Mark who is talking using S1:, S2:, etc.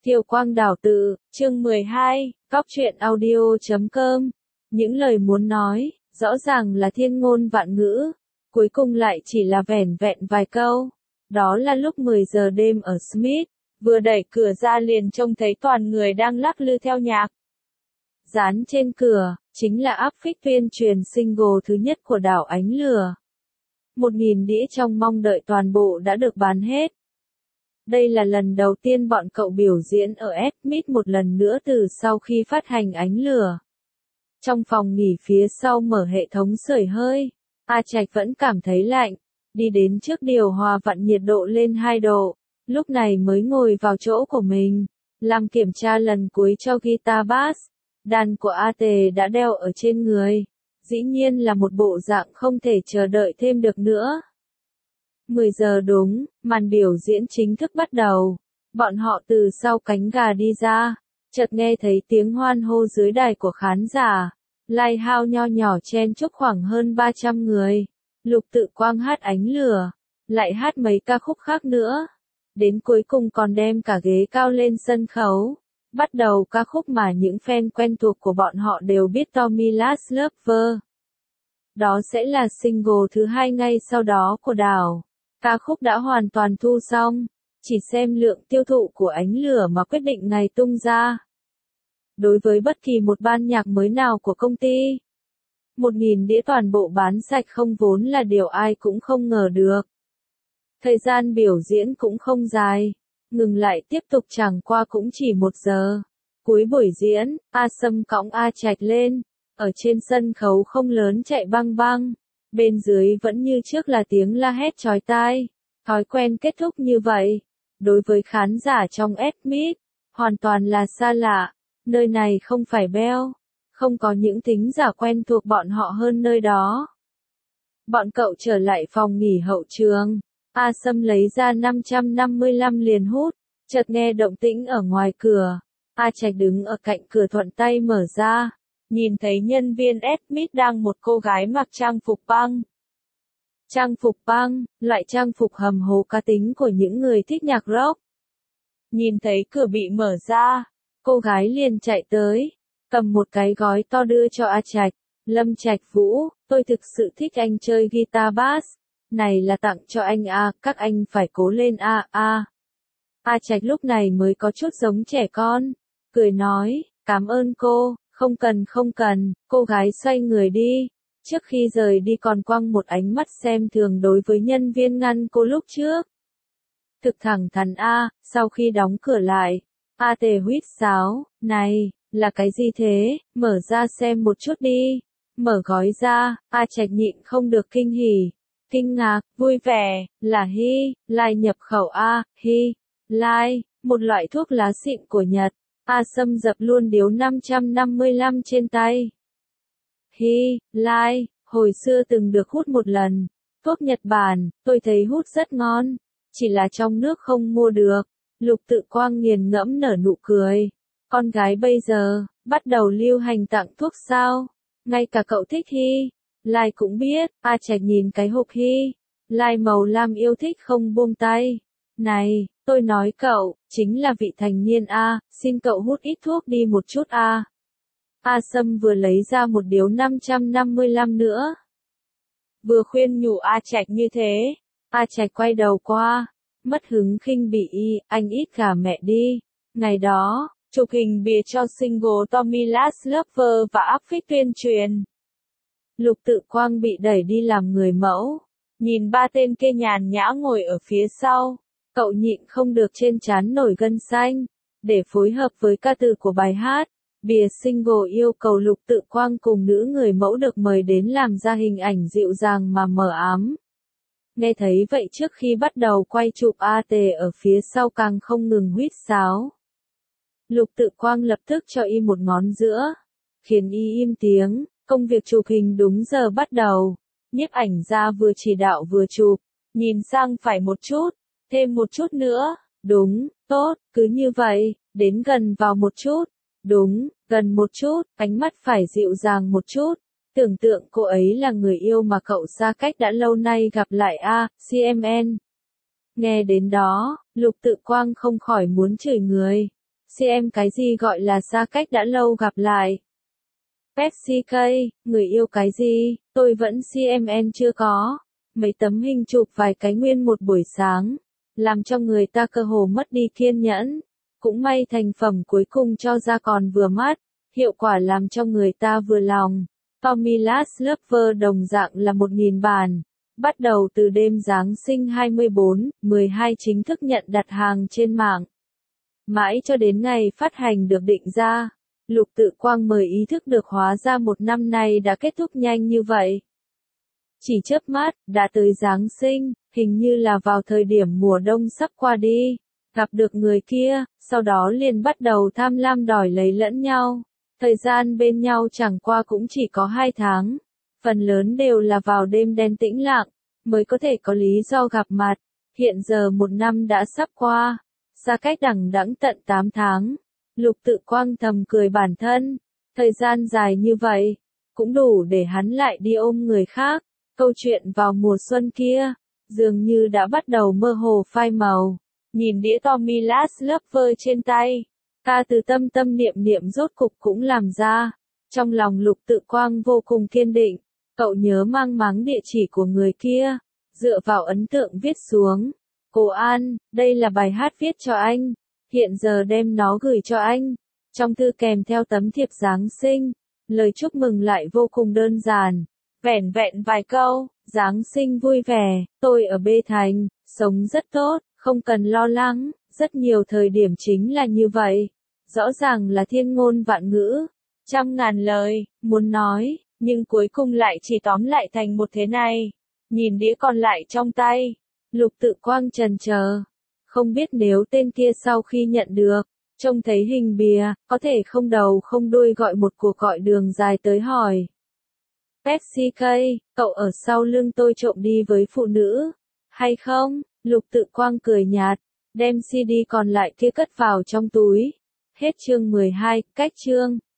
S1: Kiều Quang Đào tự, chương 12, Cóc truyện audio.com. Những lời muốn nói, rõ ràng là thiên ngôn vạn ngữ, cuối cùng lại chỉ là vẻn vẹn vài câu. Đó là lúc 10 giờ đêm ở Smith, vừa đẩy cửa ra liền trông thấy toàn người đang lắc lư theo nhạc. Dán trên cửa, chính là áp phích tuyên truyền single thứ nhất của Đảo Ánh Lửa. 1.000 đĩa trong mong đợi toàn bộ đã được bán hết. Đây là lần đầu tiên bọn cậu biểu diễn ở Smith một lần nữa từ sau khi phát hành Ánh Lửa. Trong phòng nghỉ phía sau mở hệ thống sưởi hơi, A Trạch vẫn cảm thấy lạnh, đi đến trước điều hòa vặn nhiệt độ lên 2 độ, lúc này mới ngồi vào chỗ của mình, làm kiểm tra lần cuối cho guitar bass. Đàn của A Tề đã đeo ở trên người, dĩ nhiên là một bộ dạng không thể chờ đợi thêm được nữa. 10 giờ đúng, màn biểu diễn chính thức bắt đầu. Bọn họ từ sau cánh gà đi ra, chợt nghe thấy tiếng hoan hô dưới đài của khán giả. Lighthouse nho nhỏ chen chúc khoảng hơn 300 người. Lục Tự Quang hát Ánh Lửa, lại hát mấy ca khúc khác nữa. Đến cuối cùng còn đem cả ghế cao lên sân khấu. Bắt đầu ca khúc mà những fan quen thuộc của bọn họ đều biết, Tommy Last Lover. Đó sẽ là single thứ 2 ngay sau đó của Đảo. Ca khúc đã hoàn toàn thu xong, chỉ xem lượng tiêu thụ của Ánh Lửa mà quyết định ngày tung ra. Đối với bất kỳ một ban nhạc mới nào của công ty, 1.000 đĩa toàn bộ bán sạch không vốn là điều ai cũng không ngờ được. Thời gian biểu diễn cũng không dài, ngừng lại tiếp tục chẳng qua cũng chỉ 1 giờ. Cuối buổi diễn, A Sâm cõng A Trạch lên, ở trên sân khấu không lớn chạy băng băng. Bên dưới vẫn như trước là tiếng la hét chói tai. Thói quen kết thúc như vậy, đối với khán giả trong Smith, hoàn toàn là xa lạ. Nơi này không phải Bell, không có những thính giả quen thuộc bọn họ hơn nơi đó. Bọn cậu trở lại phòng nghỉ hậu trường. A Sâm lấy ra 555 liền hút, chợt nghe động tĩnh ở ngoài cửa. A Trạch đứng ở cạnh cửa thuận tay mở ra. Nhìn thấy nhân viên Smith đang một cô gái mặc trang phục punk. Trang phục punk, loại trang phục hầm hố cá tính của những người thích nhạc rock. Nhìn thấy cửa bị mở ra, cô gái liền chạy tới, cầm một cái gói to đưa cho A Trạch. Lâm Trạch Vũ, tôi thực sự thích anh chơi guitar bass. Này là tặng cho anh A, các anh phải cố lên A. A Trạch lúc này mới có chút giống trẻ con, cười nói, cảm ơn cô. Không cần, cô gái xoay người đi. Trước khi rời đi còn quăng một ánh mắt xem thường đối với nhân viên ngăn cô lúc trước. Thực thẳng thắn A, sau khi đóng cửa lại, A Tề huýt sáo, này, là cái gì thế, mở ra xem một chút đi. Mở gói ra, A Trạch nhịn không được kinh hỉ, kinh ngạc, vui vẻ, là Lai nhập khẩu A, Lai, một loại thuốc lá xịn của Nhật. A Sâm dập luôn điếu 555 trên tay. Lai, hồi xưa từng được hút một lần. Thuốc Nhật Bản, tôi thấy hút rất ngon. Chỉ là trong nước không mua được. Lục Tự Quang nghiền ngẫm nở nụ cười. Con gái bây giờ, bắt đầu lưu hành tặng thuốc sao? Ngay cả cậu thích Lai cũng biết. A Trạch nhìn cái hộp Lai màu lam yêu thích không buông tay. Này, tôi nói cậu, chính là vị thành niên A, xin cậu hút ít thuốc đi một chút A. A Sâm vừa lấy ra một điếu 555 nữa. Vừa khuyên nhủ A Trạch như thế, A Trạch quay đầu qua, mất hứng khinh bỉ, anh ít gà mẹ đi. Ngày đó, chụp hình bìa cho single Tommy Last Lover và áp phích tuyên truyền. Lục Tự Quang bị đẩy đi làm người mẫu, nhìn ba tên kia nhàn nhã ngồi ở phía sau. Cậu nhịn không được trên trán nổi gân xanh. Để phối hợp với ca từ của bài hát, bìa single yêu cầu Lục Tự Quang cùng nữ người mẫu được mời đến làm ra hình ảnh dịu dàng mà mờ ám. Nghe thấy vậy trước khi bắt đầu quay chụp, A Tề ở phía sau càng không ngừng huýt sáo. Lục Tự Quang lập tức cho y một ngón giữa, khiến y im tiếng. Công việc chụp hình đúng giờ bắt đầu. Nhiếp ảnh gia vừa chỉ đạo vừa chụp, nhìn sang phải một chút. Thêm một chút nữa, đúng, tốt, cứ như vậy, đến gần vào một chút, đúng, gần một chút, ánh mắt phải dịu dàng một chút. Tưởng tượng cô ấy là người yêu mà cậu xa cách đã lâu nay gặp lại CMN. Nghe đến đó, Lục Tự Quang không khỏi muốn chửi người. CM cái gì gọi là xa cách đã lâu gặp lại. Pepsi K, người yêu cái gì, tôi vẫn CMN chưa có. Mấy tấm hình chụp vài cái nguyên một buổi sáng, làm cho người ta cơ hồ mất đi kiên nhẫn. Cũng may thành phẩm cuối cùng cho ra còn vừa mắt, hiệu quả làm cho người ta vừa lòng. Tommy Last Lover đồng dạng là 1.000 bản. Bắt đầu từ đêm Giáng sinh 24/12 chính thức nhận đặt hàng trên mạng. Mãi cho đến ngày phát hành được định ra, Lục Tự Quang mới ý thức được hóa ra một năm nay đã kết thúc nhanh như vậy. Chỉ chớp mắt, đã tới Giáng sinh, hình như là vào thời điểm mùa đông sắp qua đi. Gặp được người kia, sau đó liền bắt đầu tham lam đòi lấy lẫn nhau. Thời gian bên nhau chẳng qua cũng chỉ có 2 tháng. Phần lớn đều là vào đêm đen tĩnh lặng, mới có thể có lý do gặp mặt. Hiện giờ 1 năm đã sắp qua, xa cách đằng đẵng tận 8 tháng. Lục Tự Quang thầm cười bản thân. Thời gian dài như vậy, cũng đủ để hắn lại đi ôm người khác. Câu chuyện vào mùa xuân kia, dường như đã bắt đầu mơ hồ phai màu. Nhìn đĩa Tommy Last Lover trên tay, ca từ tâm tâm niệm niệm rốt cục cũng làm ra. Trong lòng Lục Tự Quang vô cùng kiên định, cậu nhớ mang máng địa chỉ của người kia, dựa vào ấn tượng viết xuống. Cô An, đây là bài hát viết cho anh, hiện giờ đem nó gửi cho anh. Trong thư kèm theo tấm thiệp Giáng sinh, lời chúc mừng lại vô cùng đơn giản. Vẻn vẹn vài câu, Giáng sinh vui vẻ, tôi ở Bê Thành, sống rất tốt, không cần lo lắng, rất nhiều thời điểm chính là như vậy. Rõ ràng là thiên ngôn vạn ngữ, trăm ngàn lời, muốn nói, nhưng cuối cùng lại chỉ tóm lại thành một thế này. Nhìn đĩa còn lại trong tay, Lục Tự Quang chần chờ, không biết nếu tên kia sau khi nhận được, trông thấy hình bìa, có thể không đầu không đuôi gọi một cuộc gọi đường dài tới hỏi. Pepsi K, cậu ở sau lưng tôi trộm đi với phụ nữ, hay không? Lục Tự Quang cười nhạt, đem CD còn lại kia cất vào trong túi. Hết chương 12, cách chương.